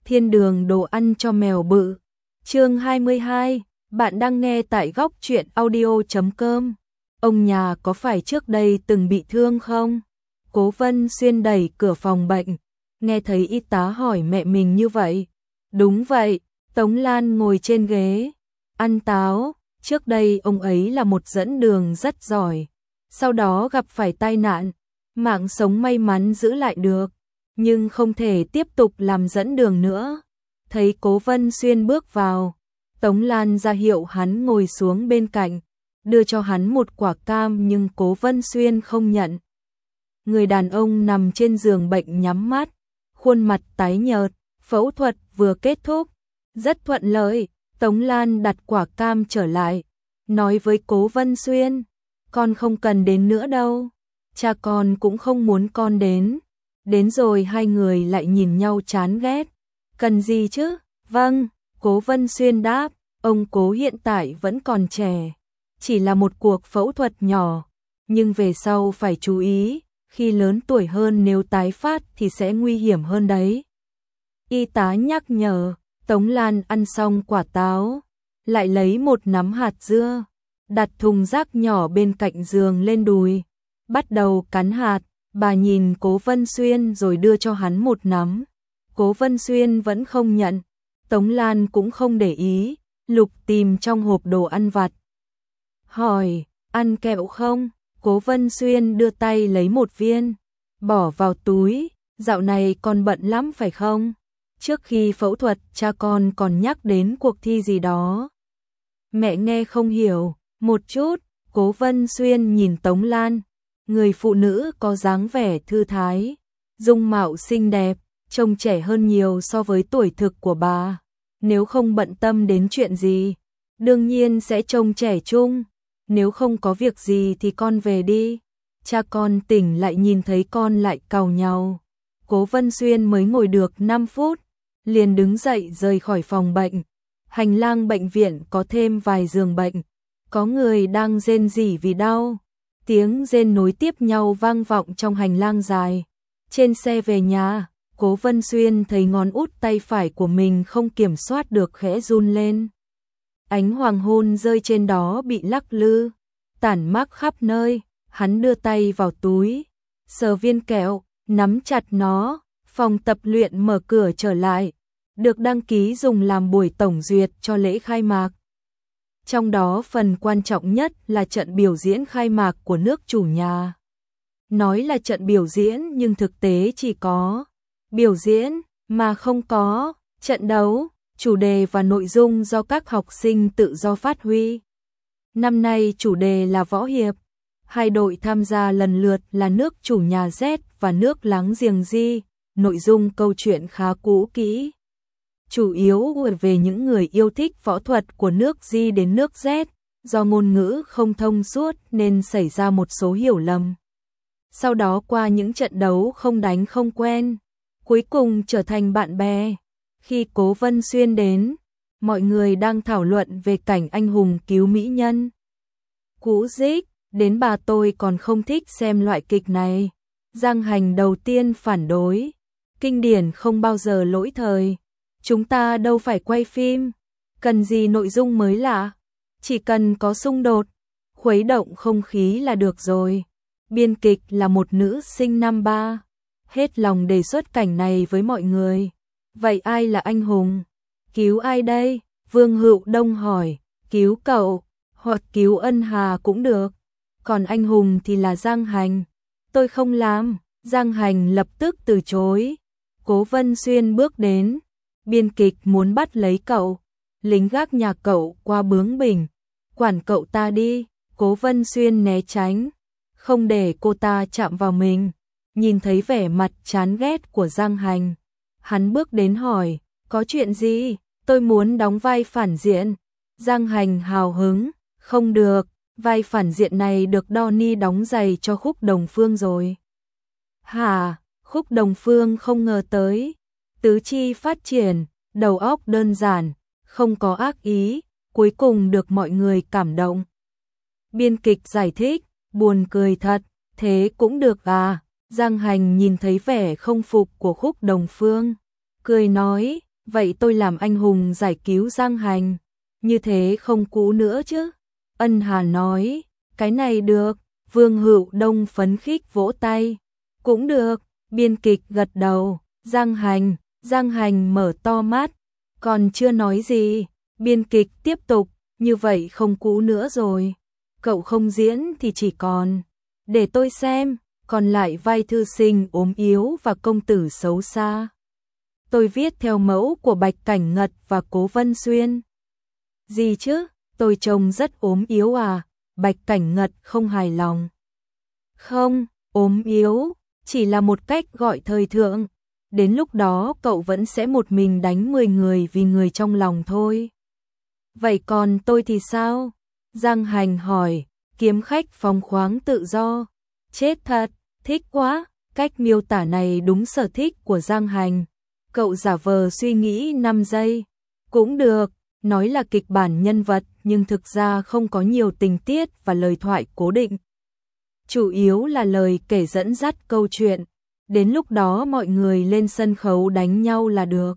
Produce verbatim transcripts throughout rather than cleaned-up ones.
Thiên đường đồ ăn cho mèo bự. Chương hai mươi hai, bạn đang nghe tại góc truyện audio chấm com. Ông nhà có phải trước đây từng bị thương không? Cố Vân Xuyên đẩy cửa phòng bệnh, nghe thấy y tá hỏi mẹ mình như vậy. Đúng vậy, Tống Lan ngồi trên ghế, ăn táo. Trước đây ông ấy là một dẫn đường rất giỏi, sau đó gặp phải tai nạn, mạng sống may mắn giữ lại được, nhưng không thể tiếp tục làm dẫn đường nữa. Thấy Cố Vân Xuyên bước vào, Tống Lan ra hiệu hắn ngồi xuống bên cạnh, đưa cho hắn một quả cam nhưng Cố Vân Xuyên không nhận. Người đàn ông nằm trên giường bệnh nhắm mắt, khuôn mặt tái nhợt, phẫu thuật vừa kết thúc, rất thuận lợi. Tống Lan đặt quả cam trở lại, nói với Cố Vân Xuyên, con không cần đến nữa đâu, cha con cũng không muốn con đến. Đến rồi hai người lại nhìn nhau chán ghét. Cần gì chứ? Vâng, Cố Vân Xuyên đáp, ông Cố hiện tại vẫn còn trẻ, chỉ là một cuộc phẫu thuật nhỏ, nhưng về sau phải chú ý, khi lớn tuổi hơn nếu tái phát thì sẽ nguy hiểm hơn đấy. Y tá nhắc nhở. Tống Lan ăn xong quả táo, lại lấy một nắm hạt dưa, đặt thùng rác nhỏ bên cạnh giường lên đùi, bắt đầu cắn hạt. Bà nhìn Cố Vân Xuyên rồi đưa cho hắn một nắm. Cố Vân Xuyên vẫn không nhận. Tống Lan cũng không để ý, lục tìm trong hộp đồ ăn vặt. Hỏi, ăn kẹo không? Cố Vân Xuyên đưa tay lấy một viên, bỏ vào túi. Dạo này con bận lắm phải không? Trước khi phẫu thuật, cha con còn nhắc đến cuộc thi gì đó. Mẹ nghe không hiểu, một chút. Cố Vân Xuyên nhìn Tống Lan, người phụ nữ có dáng vẻ thư thái, dung mạo xinh đẹp, trông trẻ hơn nhiều so với tuổi thực của bà. Nếu không bận tâm đến chuyện gì, đương nhiên sẽ trông trẻ trung. Nếu không có việc gì thì con về đi. Cha con tỉnh lại nhìn thấy con lại càu nhàu. Cố Vân Xuyên mới ngồi được năm phút, liền đứng dậy rời khỏi phòng bệnh. Hành lang bệnh viện có thêm vài giường bệnh, có người đang rên rỉ vì đau. Tiếng rên nối tiếp nhau vang vọng trong hành lang dài. Trên xe về nhà, Cố Vân Xuyên thấy ngón út tay phải của mình không kiểm soát được khẽ run lên. Ánh hoàng hôn rơi trên đó bị lắc lư, tản mát khắp nơi. Hắn đưa tay vào túi, sờ viên kẹo, nắm chặt nó. Phòng tập luyện mở cửa trở lại, được đăng ký dùng làm buổi tổng duyệt cho lễ khai mạc. Trong đó phần quan trọng nhất là trận biểu diễn khai mạc của nước chủ nhà. Nói là trận biểu diễn nhưng thực tế chỉ có biểu diễn mà không có trận đấu. Chủ đề và nội dung do các học sinh tự do phát huy. Năm nay chủ đề là võ hiệp. Hai đội tham gia lần lượt là nước chủ nhà Z và nước láng giềng Di. Nội dung câu chuyện khá cũ kỹ, chủ yếu về những người yêu thích võ thuật của nước Di đến nước Z. Do ngôn ngữ không thông suốt nên xảy ra một số hiểu lầm. Sau đó qua những trận đấu không đánh không quen, cuối cùng trở thành bạn bè. Khi Cố Vân Xuyên đến, mọi người đang thảo luận về cảnh anh hùng cứu mỹ nhân. Cũ dích, đến bà tôi còn không thích xem loại kịch này. Giang Hành đầu tiên phản đối. Kinh điển không bao giờ lỗi thời. Chúng ta đâu phải quay phim, cần gì nội dung mới lạ, chỉ cần có xung đột, khuấy động không khí là được rồi. Biên kịch là một nữ sinh năm ba, hết lòng đề xuất cảnh này với mọi người. Vậy ai là anh hùng? Cứu ai đây? Vương Hữu Đông hỏi. Cứu cậu, hoặc cứu Ân Hà cũng được. Còn anh hùng thì là Giang Hành. Tôi không làm. Giang Hành lập tức từ chối. Cố Vân Xuyên bước đến. Biên kịch muốn bắt lấy cậu. Lính gác nhà cậu qua bướng bỉnh. Quản cậu ta đi. Cố Vân Xuyên né tránh, không để cô ta chạm vào mình. Nhìn thấy vẻ mặt chán ghét của Giang Hành, hắn bước đến hỏi, có chuyện gì? Tôi muốn đóng vai phản diện. Giang Hành hào hứng, không được, vai phản diện này được Donnie đóng giày cho Khúc Đồng Phương rồi. Hả? Khúc Đồng Phương không ngờ tới. Tứ chi phát triển, đầu óc đơn giản, không có ác ý, cuối cùng được mọi người cảm động. Biên kịch giải thích, buồn cười thật, thế cũng được à? Giang Hành nhìn thấy vẻ không phục của Khúc Đồng Phương, cười nói, vậy tôi làm anh hùng giải cứu Giang Hành, như thế không cũ nữa chứ? Ân Hà nói, cái này được. Vương Hữu Đông phấn khích vỗ tay, cũng được. Biên kịch gật đầu. Giang Hành, Giang Hành mở to mắt, còn chưa nói gì. Biên kịch tiếp tục, như vậy không cũ nữa rồi. Cậu không diễn thì chỉ còn, để tôi xem, còn lại vai thư sinh ốm yếu và công tử xấu xa. Tôi viết theo mẫu của Bạch Cảnh Ngật và Cố Vân Xuyên. Gì chứ, tôi trông rất ốm yếu à? Bạch Cảnh Ngật không hài lòng. Không, ốm yếu, chỉ là một cách gọi thời thượng. Đến lúc đó cậu vẫn sẽ một mình đánh mười người vì người trong lòng thôi. Vậy còn tôi thì sao? Giang Hành hỏi, kiếm khách phóng khoáng tự do. Chết thật, thích quá, cách miêu tả này đúng sở thích của Giang Hành. Cậu giả vờ suy nghĩ năm giây. Cũng được, nói là kịch bản nhân vật nhưng thực ra không có nhiều tình tiết và lời thoại cố định. Chủ yếu là lời kể dẫn dắt câu chuyện. Đến lúc đó mọi người lên sân khấu đánh nhau là được.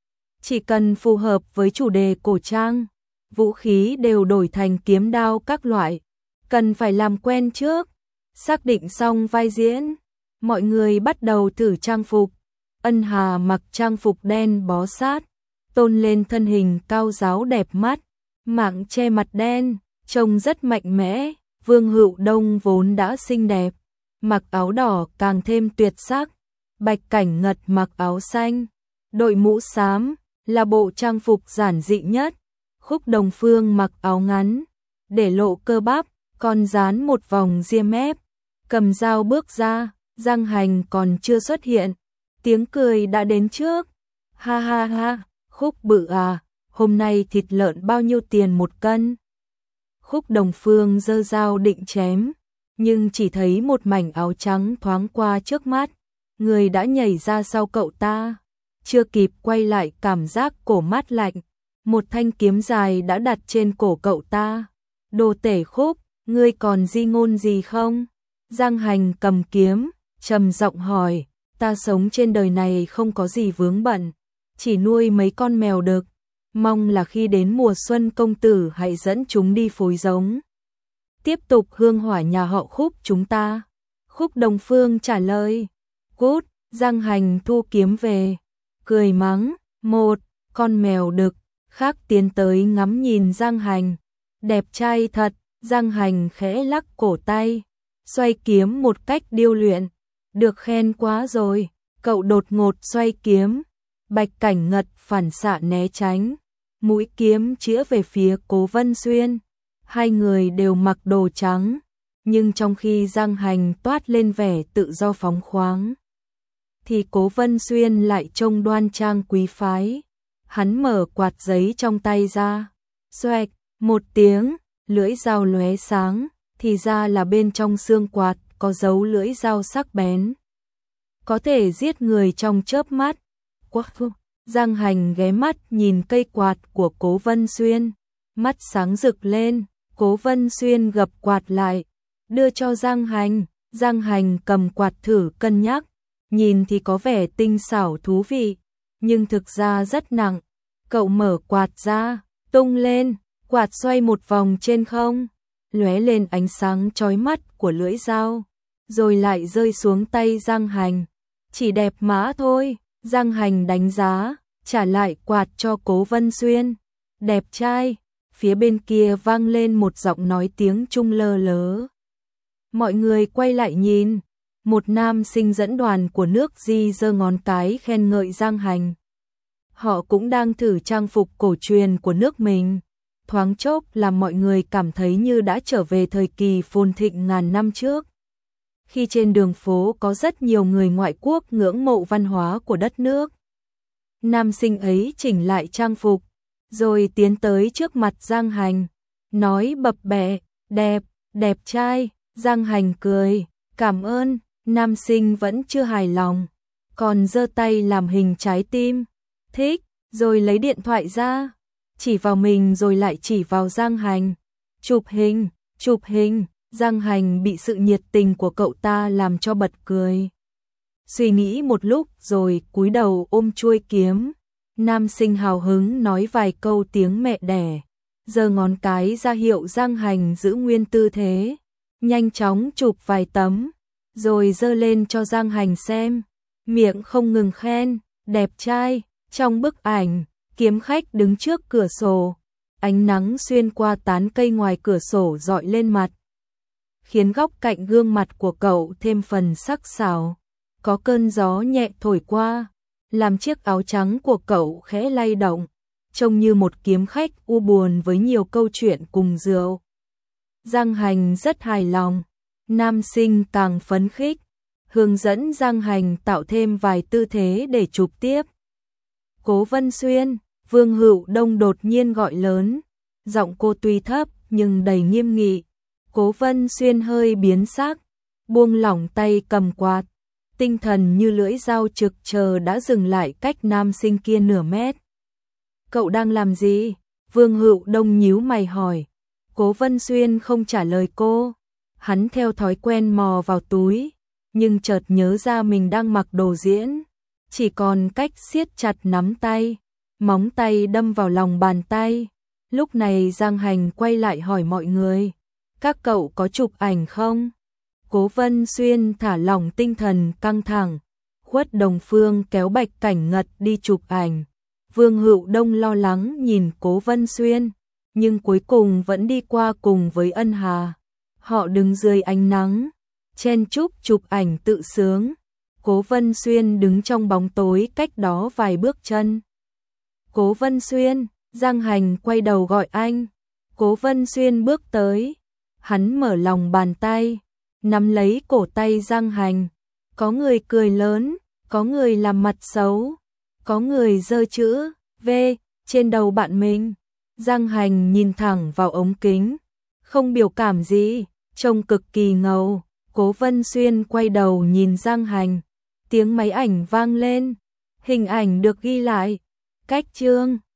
Chỉ cần phù hợp với chủ đề cổ trang, vũ khí đều đổi thành kiếm đao các loại. Cần phải làm quen trước. Xác định xong vai diễn, mọi người bắt đầu thử trang phục. Ân Hà mặc trang phục đen bó sát, tôn lên thân hình cao ráo đẹp mắt, mạng che mặt đen, trông rất mạnh mẽ. Vương Hữu Đông vốn đã xinh đẹp, mặc áo đỏ càng thêm tuyệt sắc. Bạch Cảnh Ngật mặc áo xanh, đội mũ xám, là bộ trang phục giản dị nhất. Khúc Đồng Phương mặc áo ngắn, để lộ cơ bắp, còn dán một vòng ria mép, cầm dao bước ra. Giang Hành còn chưa xuất hiện, tiếng cười đã đến trước. Ha ha ha, Khúc bự à, hôm nay thịt lợn bao nhiêu tiền một cân? Khúc Đồng Phương giơ dao định chém, nhưng chỉ thấy một mảnh áo trắng thoáng qua trước mắt, người đã nhảy ra sau cậu ta. Chưa kịp quay lại cảm giác cổ mát lạnh, một thanh kiếm dài đã đặt trên cổ cậu ta. Đồ tể Khúc, ngươi còn di ngôn gì không? Giang Hành cầm kiếm, trầm giọng hỏi, ta sống trên đời này không có gì vướng bận, chỉ nuôi mấy con mèo đực, mong là khi đến mùa xuân công tử hãy dẫn chúng đi phối giống. Tiếp tục hương hỏa nhà họ Khúc chúng ta. Khúc Đồng Phương trả lời, cút. Giang Hành thu kiếm về, cười mắng, một con mèo đực. Khác tiến tới ngắm nhìn Giang Hành, đẹp trai thật. Giang Hành khẽ lắc cổ tay, xoay kiếm một cách điêu luyện. Được khen quá rồi. Cậu đột ngột xoay kiếm, Bạch Cảnh Ngật phản xạ né tránh, mũi kiếm chĩa về phía Cố Vân Xuyên. Hai người đều mặc đồ trắng, nhưng trong khi Giang Hành toát lên vẻ tự do phóng khoáng, thì Cố Vân Xuyên lại trông đoan trang quý phái. Hắn mở quạt giấy trong tay ra, xoẹt một tiếng, lưỡi dao lóe sáng, thì ra là bên trong xương quạt có dấu lưỡi dao sắc bén, có thể giết người trong chớp mắt. Quá. Giang Hành ghé mắt nhìn cây quạt của Cố Vân Xuyên, mắt sáng rực lên. Cố Vân Xuyên gập quạt lại, đưa cho Giang Hành. Giang Hành cầm quạt thử cân nhắc, nhìn thì có vẻ tinh xảo thú vị, nhưng thực ra rất nặng. Cậu mở quạt ra, tung lên, quạt xoay một vòng trên không, lóe lên ánh sáng chói mắt của lưỡi dao, rồi lại rơi xuống tay Giang Hành. Chỉ đẹp mã thôi. Giang Hành đánh giá, trả lại quạt cho Cố Vân Xuyên. Đẹp trai. Phía bên kia vang lên một giọng nói tiếng Trung lơ lớ. Mọi người quay lại nhìn, một nam sinh dẫn đoàn của nước Di giơ ngón cái khen ngợi Giang Hành. Họ cũng đang thử trang phục cổ truyền của nước mình, thoáng chốc làm mọi người cảm thấy như đã trở về thời kỳ phồn thịnh ngàn năm trước, khi trên đường phố có rất nhiều người ngoại quốc ngưỡng mộ văn hóa của đất nước. Nam sinh ấy chỉnh lại trang phục, rồi tiến tới trước mặt Giang Hành, nói bập bẹ, đẹp, đẹp trai. Giang Hành cười, cảm ơn. Nam sinh vẫn chưa hài lòng, còn giơ tay làm hình trái tim, thích, rồi lấy điện thoại ra, chỉ vào mình rồi lại chỉ vào Giang Hành. Chụp hình, chụp hình. Giang Hành bị sự nhiệt tình của cậu ta làm cho bật cười. Suy nghĩ một lúc rồi cúi đầu ôm chuôi kiếm, Nam Sinh hào hứng nói vài câu tiếng mẹ đẻ, giơ ngón cái ra hiệu Giang Hành giữ nguyên tư thế, nhanh chóng chụp vài tấm, rồi giơ lên cho Giang Hành xem, miệng không ngừng khen, đẹp trai. Trong bức ảnh, kiếm khách đứng trước cửa sổ, ánh nắng xuyên qua tán cây ngoài cửa sổ rọi lên mặt, khiến góc cạnh gương mặt của cậu thêm phần sắc sảo. Có cơn gió nhẹ thổi qua, làm chiếc áo trắng của cậu khẽ lay động, trông như một kiếm khách u buồn với nhiều câu chuyện cùng rượu. Giang Hành rất hài lòng, Nam Sinh càng phấn khích, hướng dẫn Giang Hành tạo thêm vài tư thế để chụp tiếp. Cố Vân Xuyên, Vương Hữu Đông đột nhiên gọi lớn, giọng cô tuy thấp nhưng đầy nghiêm nghị. Cố Vân Xuyên hơi biến sắc, buông lỏng tay cầm quạt, tinh thần như lưỡi dao trực chờ đã dừng lại cách Nam Sinh kia nửa mét. Cậu đang làm gì? Vương Hữu Đông nhíu mày hỏi. Cố Vân Xuyên không trả lời cô, hắn theo thói quen mò vào túi, nhưng chợt nhớ ra mình đang mặc đồ diễn, chỉ còn cách siết chặt nắm tay, móng tay đâm vào lòng bàn tay. Lúc này Giang Hành quay lại hỏi mọi người, các cậu có chụp ảnh không? Cố Vân Xuyên thả lỏng tinh thần căng thẳng, Khuất Đồng Phương kéo Bạch Cảnh Ngật đi chụp ảnh. Vương Hữu Đông lo lắng nhìn Cố Vân Xuyên, nhưng cuối cùng vẫn đi qua cùng với Ân Hà. Họ đứng dưới ánh nắng, chen chúc chụp ảnh tự sướng. Cố Vân Xuyên đứng trong bóng tối cách đó vài bước chân. Cố Vân Xuyên, Giang Hành quay đầu gọi anh. Cố Vân Xuyên bước tới, hắn mở lòng bàn tay, nắm lấy cổ tay Giang Hành. Có người cười lớn, có người làm mặt xấu, có người giơ chữ V trên đầu bạn mình. Giang Hành nhìn thẳng vào ống kính, không biểu cảm gì, trông cực kỳ ngầu. Cố Vân Xuyên quay đầu nhìn Giang Hành, tiếng máy ảnh vang lên, hình ảnh được ghi lại. Cách chương